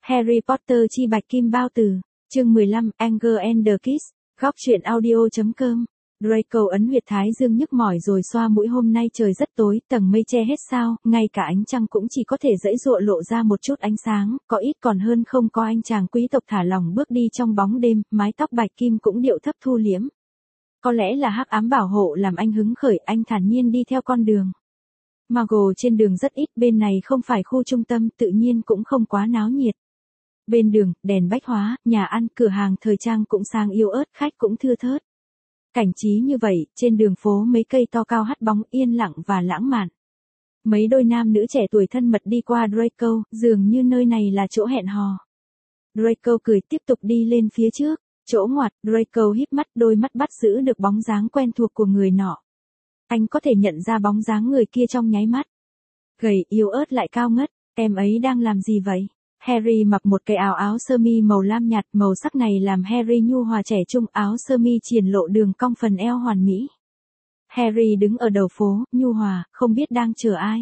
Harry Potter chi bạch kim bao tử, chương 15, Anger and the Kiss, góc truyện audio.com. Draco ấn huyệt thái dương nhức mỏi rồi xoa mũi. Hôm nay trời rất tối, tầng mây che hết sao, ngay cả ánh trăng cũng chỉ có thể giãy giụa lộ ra một chút ánh sáng, có ít còn hơn không có. Anh chàng quý tộc thả lỏng bước đi trong bóng đêm, mái tóc bạch kim cũng điệu thấp thu liễm. Có lẽ là hắc ám bảo hộ làm anh hứng khởi, anh thản nhiên đi theo con đường. Muggle trên đường rất ít, bên này không phải khu trung tâm, tự nhiên cũng không quá náo nhiệt. Bên đường, đèn bách hóa, nhà ăn, cửa hàng thời trang cũng sang yếu ớt, khách cũng thưa thớt. Cảnh trí như vậy, trên đường phố mấy cây to cao hắt bóng, yên lặng và lãng mạn. Mấy đôi nam nữ trẻ tuổi thân mật đi qua Draco, dường như nơi này là chỗ hẹn hò. Draco cười tiếp tục đi lên phía trước. Chỗ ngoặt, Draco híp mắt, đôi mắt bắt giữ được bóng dáng quen thuộc của người nọ. Anh có thể nhận ra bóng dáng người kia trong nháy mắt. Gầy, yếu ớt lại cao ngất, em ấy đang làm gì vậy? Harry mặc một cái áo sơ mi màu lam nhạt, màu sắc này làm Harry nhu hòa trẻ trung, áo sơ mi triển lộ đường cong phần eo hoàn mỹ. Harry đứng ở đầu phố, nhu hòa, không biết đang chờ ai.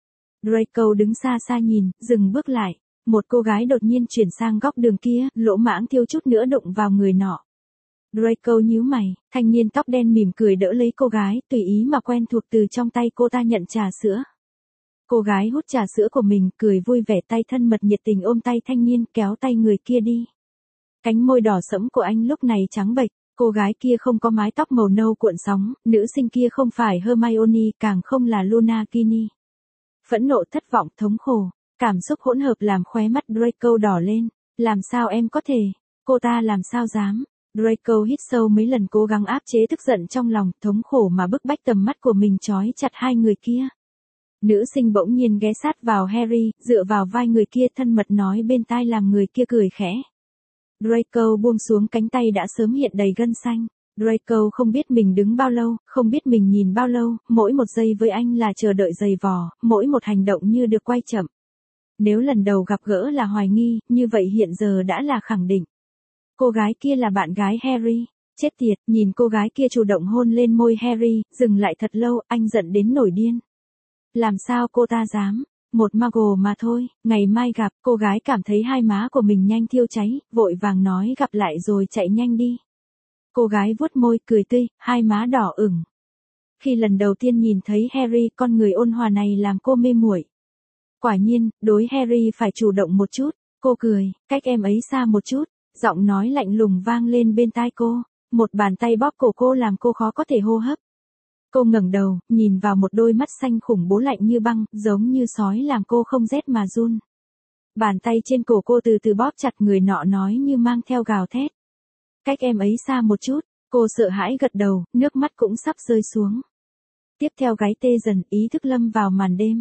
Draco đứng xa xa nhìn, dừng bước lại. Một cô gái đột nhiên chuyển sang góc đường kia, lỗ mãng thiếu chút nữa đụng vào người nọ. Draco nhíu mày, thanh niên tóc đen mỉm cười đỡ lấy cô gái, tùy ý mà quen thuộc từ trong tay cô ta nhận trà sữa. Cô gái hút trà sữa của mình, cười vui vẻ, tay thân mật nhiệt tình ôm tay thanh niên, kéo tay người kia đi. Cánh môi đỏ sẫm của anh lúc này trắng bệch, cô gái kia không có mái tóc màu nâu cuộn sóng, nữ sinh kia không phải Hermione, càng không là Luna Ginny. Phẫn nộ, thất vọng, thống khổ, cảm xúc hỗn hợp làm khóe mắt Draco đỏ lên. Làm sao em có thể? Cô ta làm sao dám? Draco hít sâu mấy lần, cố gắng áp chế tức giận trong lòng, thống khổ mà bức bách tầm mắt của mình trói chặt hai người kia. Nữ sinh bỗng nhiên ghé sát vào Harry, dựa vào vai người kia thân mật nói bên tai làm người kia cười khẽ. Draco buông xuống cánh tay đã sớm hiện đầy gân xanh. Draco không biết mình đứng bao lâu, không biết mình nhìn bao lâu, mỗi một giây với anh là chờ đợi dày vò, mỗi một hành động như được quay chậm. Nếu lần đầu gặp gỡ là hoài nghi, như vậy hiện giờ đã là khẳng định. Cô gái kia là bạn gái Harry. Chết tiệt, nhìn cô gái kia chủ động hôn lên môi Harry, dừng lại thật lâu, anh giận đến nổi điên. Làm sao cô ta dám? Một Muggle mà thôi, ngày mai gặp. Cô gái cảm thấy hai má của mình nhanh thiêu cháy, vội vàng nói gặp lại rồi chạy nhanh đi. Cô gái vuốt môi, cười tươi, hai má đỏ ửng. Khi lần đầu tiên nhìn thấy Harry, con người ôn hòa này làm cô mê muội. Quả nhiên, đối Harry phải chủ động một chút. Cô cười, cách em ấy xa một chút. Giọng nói lạnh lùng vang lên bên tai cô. Một bàn tay bóp cổ cô làm cô khó có thể hô hấp. Cô ngẩng đầu, nhìn vào một đôi mắt xanh khủng bố lạnh như băng, giống như sói làm cô không rét mà run. Bàn tay trên cổ cô từ từ bóp chặt, người nọ nói như mang theo gào thét. Cách em ấy xa một chút. Cô sợ hãi gật đầu, nước mắt cũng sắp rơi xuống. Tiếp theo gáy tê dần, ý thức lâm vào màn đêm.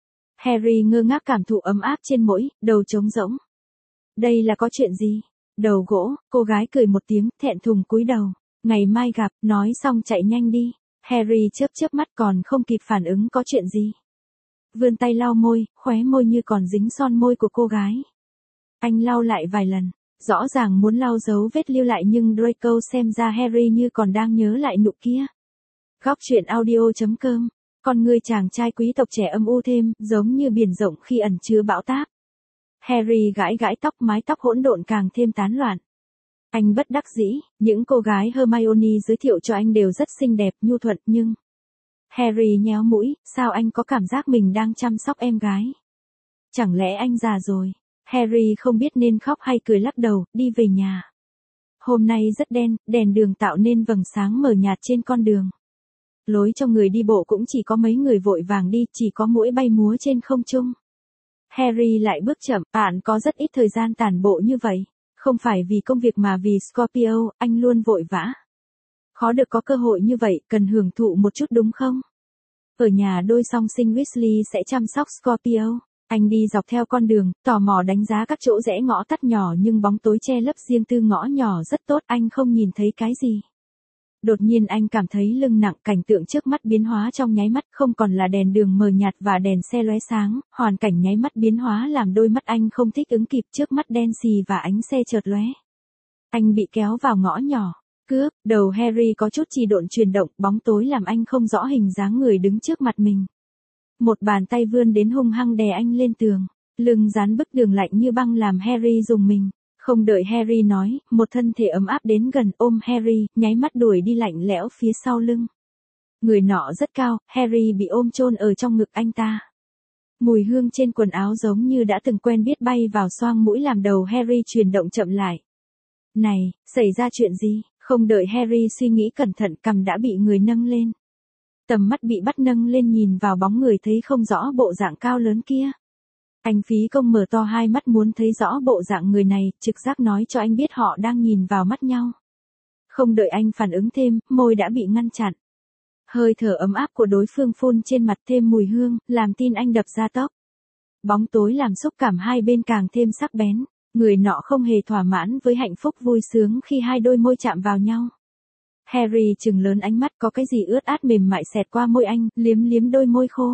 Harry ngơ ngác cảm thụ ấm áp trên mũi, đầu trống rỗng. Đây là có chuyện gì? Đầu gỗ, cô gái cười một tiếng, thẹn thùng cúi đầu. Ngày mai gặp, nói xong chạy nhanh đi. Harry chớp mắt còn không kịp phản ứng có chuyện gì. Vươn tay lau môi, khóe môi như còn dính son môi của cô gái. Anh lau lại vài lần, rõ ràng muốn lau dấu vết lưu lại nhưng Draco xem ra Harry như còn đang nhớ lại nụ kia. Góc truyện audio.com, con người chàng trai quý tộc trẻ âm u thêm, giống như biển rộng khi ẩn chứa bão táp. Harry gãi tóc, mái tóc hỗn độn càng thêm tán loạn. Anh bất đắc dĩ, những cô gái Hermione giới thiệu cho anh đều rất xinh đẹp, nhu thuận, nhưng... Harry nhéo mũi, sao anh có cảm giác mình đang chăm sóc em gái? Chẳng lẽ anh già rồi? Harry không biết nên khóc hay cười, lắc đầu, đi về nhà. Hôm nay rất đen, đèn đường tạo nên vầng sáng mờ nhạt trên con đường. Lối cho người đi bộ cũng chỉ có mấy người vội vàng đi, chỉ có muỗi bay múa trên không trung. Harry lại bước chậm, bạn có rất ít thời gian tản bộ như vậy. Không phải vì công việc mà vì Scorpio, anh luôn vội vã. Khó được có cơ hội như vậy, cần hưởng thụ một chút đúng không? Ở nhà đôi song sinh Weasley sẽ chăm sóc Scorpio. Anh đi dọc theo con đường, tò mò đánh giá các chỗ rẽ ngõ tắt nhỏ nhưng bóng tối che lấp riêng tư ngõ nhỏ rất tốt, anh không nhìn thấy cái gì. Đột nhiên anh cảm thấy lưng nặng, cảnh tượng trước mắt biến hóa trong nháy mắt, không còn là đèn đường mờ nhạt và đèn xe lóe sáng, hoàn cảnh nháy mắt biến hóa làm đôi mắt anh không thích ứng kịp, trước mắt đen xì và ánh xe chợt lóe. Anh bị kéo vào ngõ nhỏ. Cướp, đầu Harry có chút trì độn chuyển động, bóng tối làm anh không rõ hình dáng người đứng trước mặt mình. Một bàn tay vươn đến hung hăng đè anh lên tường. Lưng dán bức tường lạnh như băng làm Harry rùng mình. Không đợi Harry nói, một thân thể ấm áp đến gần ôm Harry, nháy mắt đuổi đi lạnh lẽo phía sau lưng. Người nọ rất cao, Harry bị ôm chôn ở trong ngực anh ta. Mùi hương trên quần áo giống như đã từng quen biết bay vào xoang mũi làm đầu Harry chuyển động chậm lại. Này, xảy ra chuyện gì? Không đợi Harry suy nghĩ cẩn thận, cằm đã bị người nâng lên. Tầm mắt bị bắt nâng lên nhìn vào bóng người thấy không rõ bộ dạng cao lớn kia. Anh phí công mở to hai mắt muốn thấy rõ bộ dạng người này, trực giác nói cho anh biết họ đang nhìn vào mắt nhau. Không đợi anh phản ứng thêm, môi đã bị ngăn chặn. Hơi thở ấm áp của đối phương phun trên mặt thêm mùi hương, làm tim anh đập ra tốc. Bóng tối làm xúc cảm hai bên càng thêm sắc bén. Người nọ không hề thỏa mãn với hạnh phúc vui sướng khi hai đôi môi chạm vào nhau. Harry trừng lớn ánh mắt, có cái gì ướt át mềm mại xẹt qua môi anh, liếm liếm đôi môi khô.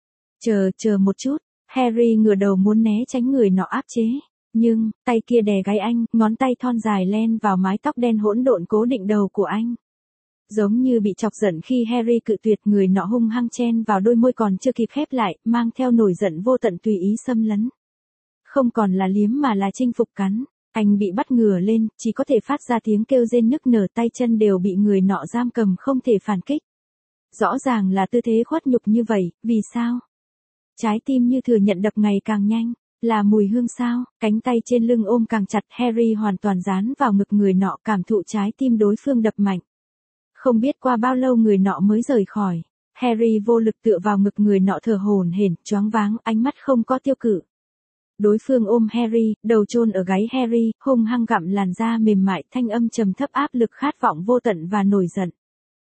Chờ một chút, Harry ngửa đầu muốn né tránh người nọ áp chế. Nhưng, tay kia đè gáy anh, ngón tay thon dài len vào mái tóc đen hỗn độn cố định đầu của anh. Giống như bị chọc giận khi Harry cự tuyệt, người nọ hung hăng chen vào đôi môi còn chưa kịp khép lại, mang theo nổi giận vô tận tùy ý xâm lấn. Không còn là liếm mà là chinh phục cắn. Anh bị bắt ngửa lên, chỉ có thể phát ra tiếng kêu rên nức nở, tay chân đều bị người nọ giam cầm không thể phản kích. Rõ ràng là tư thế khuất nhục như vậy, vì sao? Trái tim như thừa nhận đập ngày càng nhanh, là mùi hương sao? Cánh tay trên lưng ôm càng chặt, Harry hoàn toàn dán vào ngực người nọ, cảm thụ trái tim đối phương đập mạnh. Không biết qua bao lâu người nọ mới rời khỏi. Harry vô lực tựa vào ngực người nọ thở hổn hển, choáng váng, ánh mắt không có tiêu cự. Đối phương ôm Harry, đầu chôn ở gáy Harry, hung hăng gặm làn da mềm mại, thanh âm trầm thấp áp lực khát vọng vô tận và nổi giận.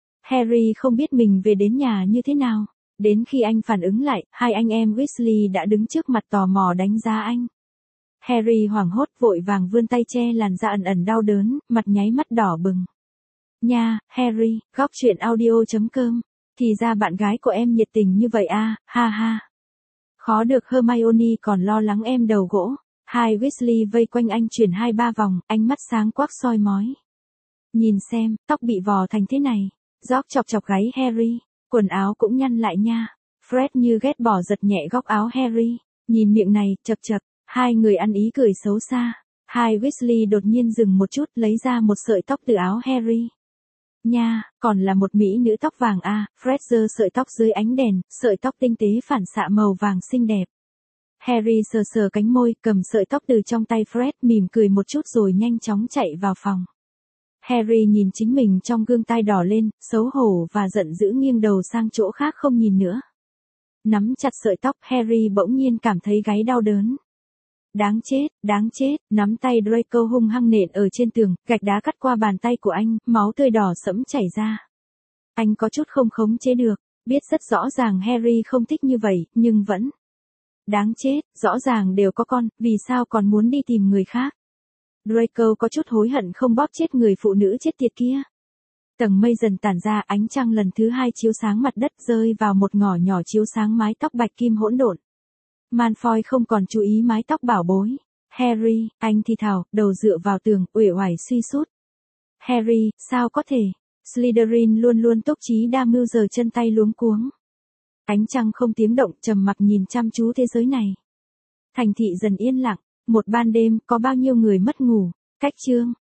Harry không biết mình về đến nhà như thế nào. Đến khi anh phản ứng lại, hai anh em Weasley đã đứng trước mặt tò mò đánh giá anh. Harry hoảng hốt vội vàng vươn tay che làn da ẩn ẩn đau đớn, mặt nháy mắt đỏ bừng. Nha, Harry, góc truyện audio.com. Thì ra bạn gái của em nhiệt tình như vậy à, ha ha. Khó được, Hermione còn lo lắng em đầu gỗ. Hai Weasley vây quanh anh chuyển 2-3 vòng, ánh mắt sáng quắc soi mói. Nhìn xem, tóc bị vò thành thế này. George chọc chọc gáy Harry. Quần áo cũng nhăn lại nha. Fred như ghét bỏ giật nhẹ góc áo Harry. Nhìn miệng này, chập chập. Hai người ăn ý cười xấu xa. Hai Weasley đột nhiên dừng một chút, lấy ra một sợi tóc từ áo Harry. Nha, còn là một mỹ nữ tóc vàng à? Fred giơ sợi tóc dưới ánh đèn, sợi tóc tinh tế phản xạ màu vàng xinh đẹp. Harry sờ sờ cánh môi, cầm sợi tóc từ trong tay Fred, mỉm cười một chút rồi nhanh chóng chạy vào phòng. Harry nhìn chính mình trong gương, tai đỏ lên, xấu hổ và giận dữ nghiêng đầu sang chỗ khác không nhìn nữa. Nắm chặt sợi tóc, Harry bỗng nhiên cảm thấy gáy đau đớn. Đáng chết, nắm tay Draco hung hăng nện ở trên tường, gạch đá cắt qua bàn tay của anh, máu tươi đỏ sẫm chảy ra. Anh có chút không khống chế được, biết rất rõ ràng Harry không thích như vậy, nhưng vẫn. Đáng chết, rõ ràng đều có con, vì sao còn muốn đi tìm người khác? Draco có chút hối hận không bóp chết người phụ nữ chết tiệt kia. Tầng mây dần tản ra, ánh trăng lần thứ 2 chiếu sáng mặt đất, rơi vào một ngõ nhỏ chiếu sáng mái tóc bạch kim hỗn độn. Malfoy không còn chú ý mái tóc bảo bối. Harry, anh thì thào, đầu dựa vào tường, uể oải suy sút. Harry, sao có thể? Slytherin luôn luôn túc trí đa mưu, giờ chân tay luống cuống. Ánh trăng không tiếng động, trầm mặc nhìn chăm chú thế giới này. Thành thị dần yên lặng, một ban đêm, có bao nhiêu người mất ngủ. Cách chương.